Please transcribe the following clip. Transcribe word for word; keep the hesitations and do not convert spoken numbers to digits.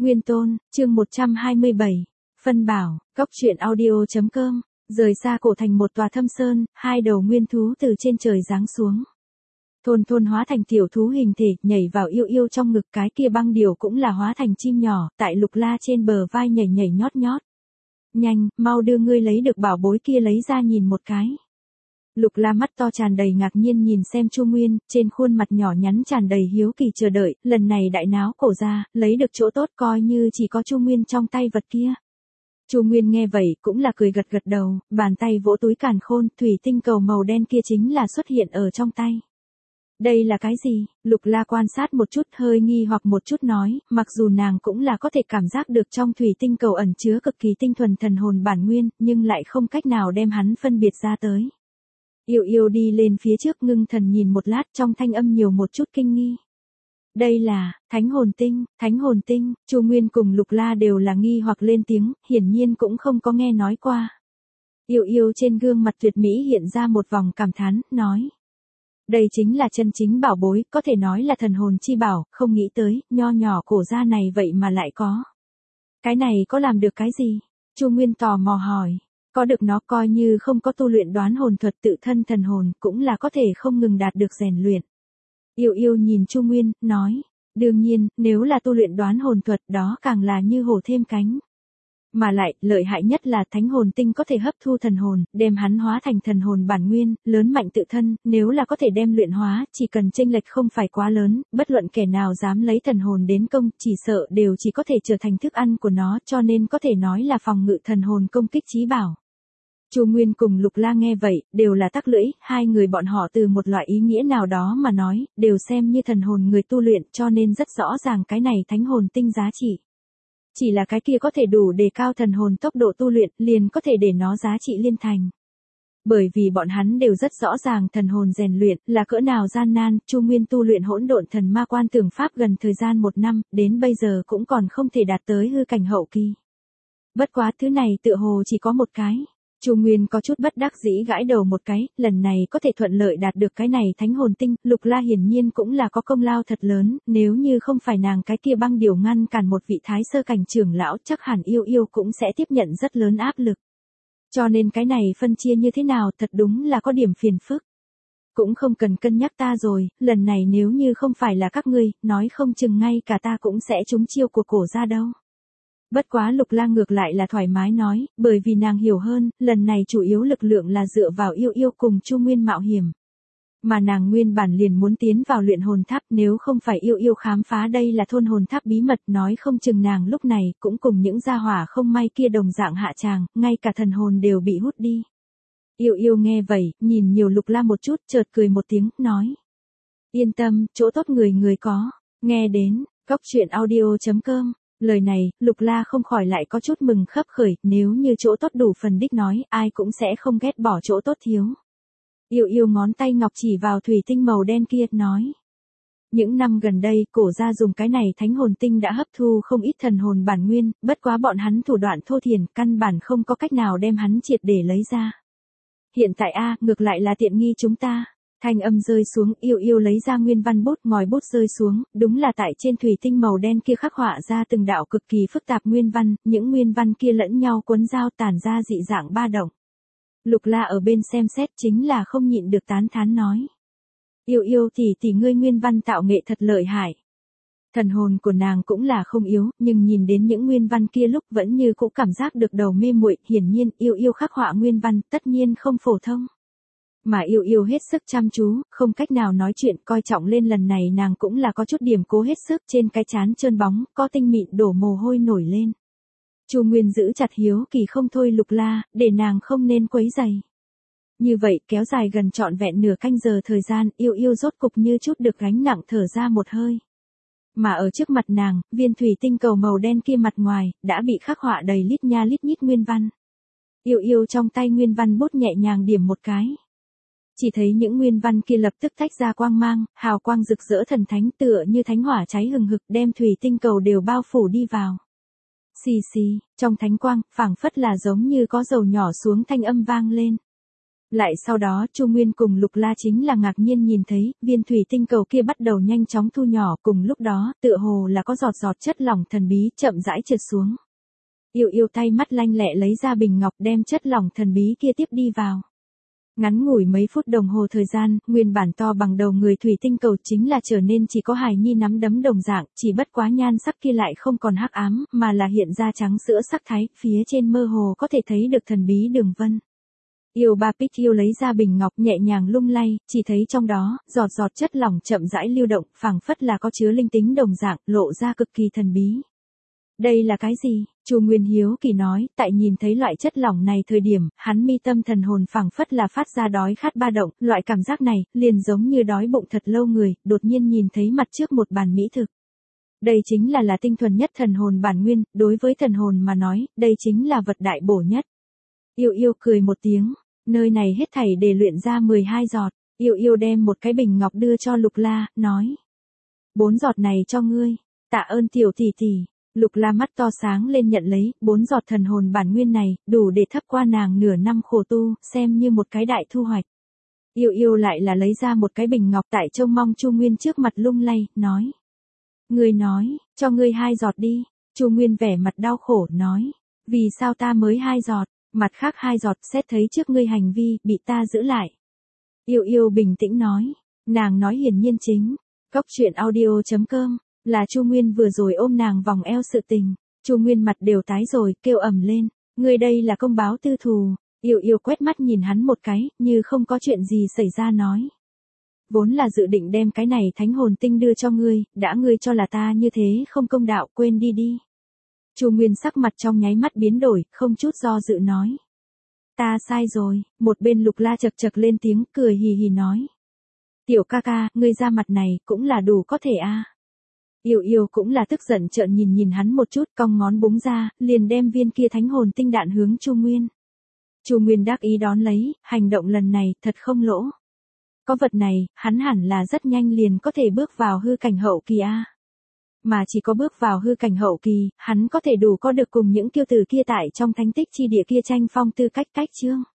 Nguyên Tôn, chương một trăm hai mươi bảy. Phân bảo, Cóc truyện audio chấm com. Rời xa cổ thành một tòa thâm sơn, hai đầu nguyên thú từ trên trời giáng xuống. Thôn thôn hóa thành tiểu thú hình thể, nhảy vào yêu yêu trong ngực, cái kia băng điểu cũng là hóa thành chim nhỏ, tại Lục La trên bờ vai nhảy nhảy nhót nhót. Nhanh, mau đưa ngươi lấy được bảo bối kia lấy ra nhìn một cái. Lục La mắt to tràn đầy ngạc nhiên nhìn xem Chu Nguyên, trên khuôn mặt nhỏ nhắn tràn đầy hiếu kỳ chờ đợi, lần này đại náo cổ ra, lấy được chỗ tốt coi như chỉ có Chu Nguyên trong tay vật kia. Chu Nguyên nghe vậy cũng là cười gật gật đầu, bàn tay vỗ túi càn khôn, thủy tinh cầu màu đen kia chính là xuất hiện ở trong tay. Đây là cái gì? Lục La quan sát một chút hơi nghi hoặc một chút nói, mặc dù nàng cũng là có thể cảm giác được trong thủy tinh cầu ẩn chứa cực kỳ tinh thuần thần hồn bản nguyên, nhưng lại không cách nào đem hắn phân biệt ra tới. Yêu yêu đi lên phía trước ngưng thần nhìn một lát trong thanh âm nhiều một chút kinh nghi. Đây là, thánh hồn tinh, thánh hồn tinh, Chu Nguyên cùng Lục La đều là nghi hoặc lên tiếng, hiển nhiên cũng không có nghe nói qua. Yêu yêu trên gương mặt tuyệt mỹ hiện ra một vòng cảm thán, nói. Đây chính là chân chính bảo bối, có thể nói là thần hồn chi bảo, không nghĩ tới, nho nhỏ cổ gia này vậy mà lại có. Cái này có làm được cái gì? Chu Nguyên tò mò hỏi. Có được nó coi như không có tu luyện đoán hồn thuật tự thân thần hồn, cũng là có thể không ngừng đạt được rèn luyện. Yêu yêu nhìn Chu Nguyên, nói. Đương nhiên, nếu là tu luyện đoán hồn thuật đó càng là như hổ thêm cánh. Mà lại, lợi hại nhất là thánh hồn tinh có thể hấp thu thần hồn, đem hắn hóa thành thần hồn bản nguyên, lớn mạnh tự thân, nếu là có thể đem luyện hóa, chỉ cần chênh lệch không phải quá lớn, bất luận kẻ nào dám lấy thần hồn đến công, chỉ sợ đều chỉ có thể trở thành thức ăn của nó, cho nên có thể nói là phòng ngự thần hồn công kích chí bảo. Chu Nguyên cùng Lục La nghe vậy, đều là tắc lưỡi, hai người bọn họ từ một loại ý nghĩa nào đó mà nói, đều xem như thần hồn người tu luyện cho nên rất rõ ràng cái này thánh hồn tinh giá trị. Chỉ là cái kia có thể đủ đề cao thần hồn tốc độ tu luyện, liền có thể để nó giá trị liên thành. Bởi vì bọn hắn đều rất rõ ràng thần hồn rèn luyện là cỡ nào gian nan, Chu Nguyên tu luyện hỗn độn thần ma quan tưởng pháp gần thời gian một năm, đến bây giờ cũng còn không thể đạt tới hư cảnh hậu kỳ. Bất quá thứ này tựa hồ chỉ có một cái. Chu Nguyên có chút bất đắc dĩ gãi đầu một cái, lần này có thể thuận lợi đạt được cái này thánh hồn tinh, Lục La hiển nhiên cũng là có công lao thật lớn, nếu như không phải nàng cái kia băng điều ngăn cản một vị thái sơ cảnh trưởng lão chắc hẳn yêu yêu cũng sẽ tiếp nhận rất lớn áp lực. Cho nên cái này phân chia như thế nào thật đúng là có điểm phiền phức. Cũng không cần cân nhắc ta rồi, lần này nếu như không phải là các ngươi, nói không chừng ngay cả ta cũng sẽ trúng chiêu của cổ ra đâu. Bất quá Lục La ngược lại là thoải mái nói, bởi vì nàng hiểu hơn, lần này chủ yếu lực lượng là dựa vào yêu yêu cùng Chu Nguyên mạo hiểm. Mà nàng nguyên bản liền muốn tiến vào luyện hồn tháp, nếu không phải yêu yêu khám phá đây là thôn hồn tháp bí mật, nói không chừng nàng lúc này cũng cùng những gia hỏa không may kia đồng dạng hạ tràng, ngay cả thần hồn đều bị hút đi. Yêu yêu nghe vậy, nhìn nhiều Lục La một chút, chợt cười một tiếng, nói. Yên tâm, chỗ tốt người người có, nghe đến, cóc truyện audio chấm com. Lời này, Lục La không khỏi lại có chút mừng khấp khởi, nếu như chỗ tốt đủ phần đích nói, ai cũng sẽ không ghét bỏ chỗ tốt thiếu. Yêu yêu ngón tay ngọc chỉ vào thủy tinh màu đen kia, nói. Những năm gần đây, cổ gia dùng cái này thánh hồn tinh đã hấp thu không ít thần hồn bản nguyên, bất quá bọn hắn thủ đoạn thô thiển, căn bản không có cách nào đem hắn triệt để lấy ra. Hiện tại a, ngược lại là tiện nghi chúng ta. Thanh âm rơi xuống, yêu yêu lấy ra nguyên văn bút, ngòi bút rơi xuống, đúng là tại trên thủy tinh màu đen kia khắc họa ra từng đạo cực kỳ phức tạp nguyên văn, những nguyên văn kia lẫn nhau cuốn giao tản ra dị dạng ba động. Lục La ở bên xem xét chính là không nhịn được tán thán nói. Yêu yêu tỷ tỷ ngươi nguyên văn tạo nghệ thật lợi hại. Thần hồn của nàng cũng là không yếu, nhưng nhìn đến những nguyên văn kia lúc vẫn như cũng cảm giác được đầu mê muội, hiển nhiên yêu yêu khắc họa nguyên văn tất nhiên không phổ thông. Mà yêu yêu hết sức chăm chú, không cách nào nói chuyện, coi trọng lên lần này nàng cũng là có chút điểm cố hết sức, trên cái trán trơn bóng, có tinh mịn đổ mồ hôi nổi lên. Chu Nguyên giữ chặt hiếu kỳ không thôi Lục La, để nàng không nên quấy rầy. Như vậy kéo dài gần trọn vẹn nửa canh giờ thời gian, yêu yêu rốt cục như chút được gánh nặng thở ra một hơi. Mà ở trước mặt nàng, viên thủy tinh cầu màu đen kia mặt ngoài, đã bị khắc họa đầy lít nha lít nhít nguyên văn. Yêu yêu trong tay nguyên văn bút nhẹ nhàng điểm một cái. Chỉ thấy những nguyên văn kia lập tức tách ra quang mang, hào quang rực rỡ thần thánh tựa như thánh hỏa cháy hừng hực đem thủy tinh cầu đều bao phủ đi vào. Xì xì, trong thánh quang, phảng phất là giống như có dầu nhỏ xuống thanh âm vang lên. Lại sau đó Chu Nguyên cùng Lục La chính là ngạc nhiên nhìn thấy, viên thủy tinh cầu kia bắt đầu nhanh chóng thu nhỏ, cùng lúc đó, tựa hồ là có giọt giọt chất lỏng thần bí chậm rãi trượt xuống. Yêu yêu tay mắt lanh lẹ lấy ra bình ngọc đem chất lỏng thần bí kia tiếp đi vào. Ngắn ngủi mấy phút đồng hồ thời gian, nguyên bản to bằng đầu người thủy tinh cầu chính là trở nên chỉ có hài nhi nắm đấm đồng dạng, chỉ bất quá nhan sắc kia lại không còn hắc ám, mà là hiện ra trắng sữa sắc thái, phía trên mơ hồ có thể thấy được thần bí đường vân. Yêu ba Pích yêu lấy ra bình ngọc nhẹ nhàng lung lay, chỉ thấy trong đó, giọt giọt chất lỏng chậm rãi lưu động, phảng phất là có chứa linh tính đồng dạng, lộ ra cực kỳ thần bí. Đây là cái gì? Chu Nguyên hiếu kỳ nói, tại nhìn thấy loại chất lỏng này thời điểm, hắn mi tâm thần hồn phảng phất là phát ra đói khát ba động, loại cảm giác này, liền giống như đói bụng thật lâu người, đột nhiên nhìn thấy mặt trước một bàn mỹ thực. Đây chính là là tinh thuần nhất thần hồn bản nguyên, đối với thần hồn mà nói, đây chính là vật đại bổ nhất. Yêu yêu cười một tiếng, nơi này hết thảy để luyện ra mười hai giọt, yêu yêu đem một cái bình ngọc đưa cho Lục La, nói. Bốn giọt này cho ngươi, tạ ơn tiểu tỷ tỷ. Lục La mắt to sáng lên nhận lấy, bốn giọt thần hồn bản nguyên này, đủ để thấp qua nàng nửa năm khổ tu, xem như một cái đại thu hoạch. Yêu yêu lại là lấy ra một cái bình ngọc tại trông mong Chu Nguyên trước mặt lung lay, nói. Ngươi nói, cho ngươi hai giọt đi, Chu Nguyên vẻ mặt đau khổ, nói. Vì sao ta mới hai giọt, mặt khác hai giọt xét thấy trước ngươi hành vi, bị ta giữ lại. Yêu yêu bình tĩnh nói, nàng nói hiển nhiên chính, cốc truyện audio chấm com. Là Chu Nguyên vừa rồi ôm nàng vòng eo sự tình, Chu Nguyên mặt đều tái rồi, kêu ầm lên, ngươi đây là công báo tư thù. Yêu yêu quét mắt nhìn hắn một cái, như không có chuyện gì xảy ra nói. Vốn là dự định đem cái này thánh hồn tinh đưa cho ngươi, đã ngươi cho là ta như thế không công đạo, quên đi đi. Chu Nguyên sắc mặt trong nháy mắt biến đổi, không chút do dự nói. Ta sai rồi, một bên Lục La chật chật lên tiếng, cười hì hì nói. Tiểu ca ca, ngươi ra mặt này, cũng là đủ có thể a. À. Yêu yêu cũng là tức giận trợn nhìn nhìn hắn một chút, cong ngón búng ra, liền đem viên kia thánh hồn tinh đạn hướng Chu Nguyên. Chu Nguyên đắc ý đón lấy, hành động lần này, thật không lỗ. Có vật này, hắn hẳn là rất nhanh liền có thể bước vào hư cảnh hậu kỳ a. Mà chỉ có bước vào hư cảnh hậu kỳ, hắn có thể đủ có được cùng những kiêu tử kia tại trong thánh tích chi địa kia tranh phong tư cách cách chương.